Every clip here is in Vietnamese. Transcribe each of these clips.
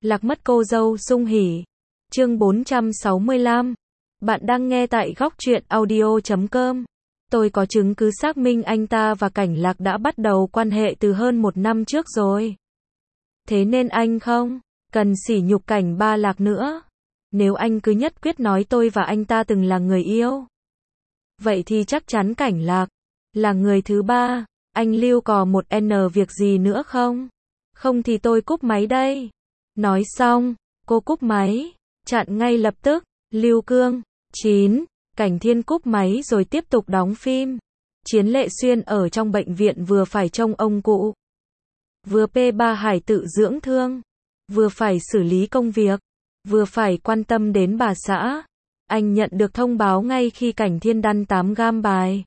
Lạc mất cô dâu sung hỉ. Chương 465. Bạn đang nghe tại góc truyện audio.com. Tôi có chứng cứ xác minh anh ta và Cảnh Lạc đã bắt đầu quan hệ từ hơn 1 năm trước rồi. Thế nên anh không cần sỉ nhục Cảnh Ba Lạc nữa. Nếu anh cứ nhất quyết nói tôi và anh ta từng là người yêu, vậy thì chắc chắn Cảnh Lạc là người thứ ba. Anh Lưu có một N việc gì nữa không? Không thì tôi cúp máy đây. Nói xong, cô cúp máy, chặn ngay lập tức. Lưu Cương. 9. Cảnh Thiên cúp máy rồi tiếp tục đóng phim. Chiến Lệ Xuyên ở trong bệnh viện vừa phải trông ông cụ, vừa P3 Hải tự dưỡng thương, vừa phải xử lý công việc, vừa phải quan tâm đến bà xã. Anh nhận được thông báo ngay khi Cảnh Thiên đăng 8 gam bài.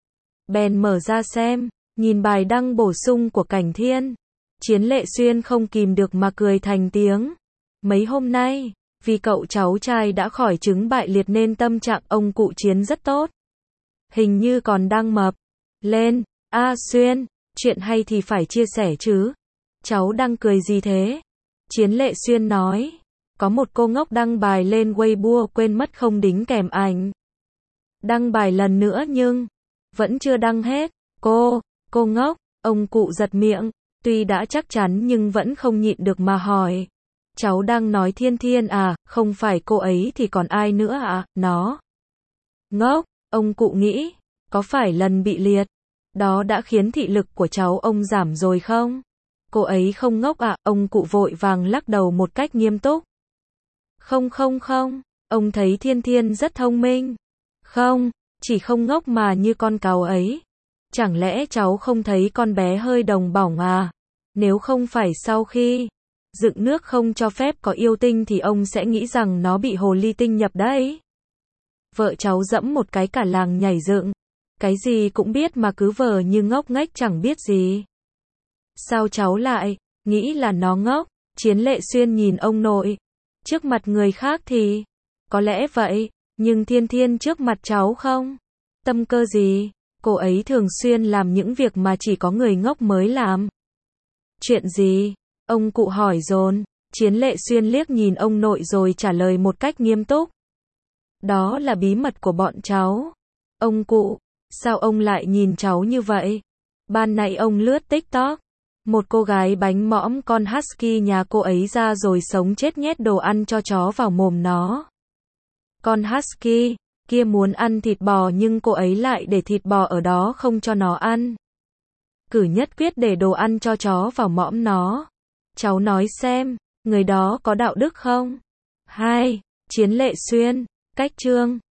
Bèn mở ra xem, nhìn bài đăng bổ sung của Cảnh Thiên. Chiến Lệ Xuyên không kìm được mà cười thành tiếng. Mấy hôm nay, vì cậu cháu trai đã khỏi chứng bại liệt nên tâm trạng ông cụ Chiến rất tốt. Hình như còn đang mập lên. Xuyên, chuyện hay thì phải chia sẻ chứ. Cháu đang cười gì thế? Chiến Lệ Xuyên nói. Có một cô ngốc đăng bài lên Weibo quên mất không đính kèm ảnh. Đăng bài lần nữa nhưng vẫn chưa đăng hết. Cô ngốc. Ông cụ giật miệng, tuy đã chắc chắn nhưng vẫn không nhịn được mà hỏi. Cháu đang nói Thiên Thiên à? Không phải cô ấy thì còn ai nữa à? Nó ngốc. Ông cụ nghĩ, có phải lần bị liệt đó đã khiến thị lực của cháu ông giảm rồi không? Cô ấy không ngốc à? Ông cụ vội vàng lắc đầu một cách nghiêm túc. Không, ông thấy Thiên Thiên rất thông minh. Không, chỉ không ngốc mà như con cáo ấy. Chẳng lẽ cháu không thấy con bé hơi đồng bỏng à? Nếu không phải sau khi dựng nước không cho phép có yêu tinh thì ông sẽ nghĩ rằng nó bị hồ ly tinh nhập đấy. Vợ cháu dẫm một cái cả làng nhảy dựng. Cái gì cũng biết mà cứ vờ như ngốc nghếch chẳng biết gì. Sao cháu lại nghĩ là nó ngốc? Chiến Lệ Xuyên nhìn ông nội. Trước mặt người khác thì có lẽ vậy, nhưng Thiên Thiên trước mặt cháu không tâm cơ gì. Cô ấy thường xuyên làm những việc mà chỉ có người ngốc mới làm. Chuyện gì? Ông cụ hỏi dồn. Chiến Lệ Xuyên liếc nhìn ông nội rồi trả lời một cách nghiêm túc. Đó là bí mật của bọn cháu. Ông cụ, sao ông lại nhìn cháu như vậy? Ban nãy ông lướt TikTok. Một cô gái bánh mõm con husky nhà cô ấy ra rồi sống chết nhét đồ ăn cho chó vào mồm nó. Con husky kia muốn ăn thịt bò nhưng cô ấy lại để thịt bò ở đó không cho nó ăn. Cử nhất quyết để đồ ăn cho chó vào mõm nó. Cháu nói xem, người đó có đạo đức không? 2. Chiến Lệ Xuyên. Cách chương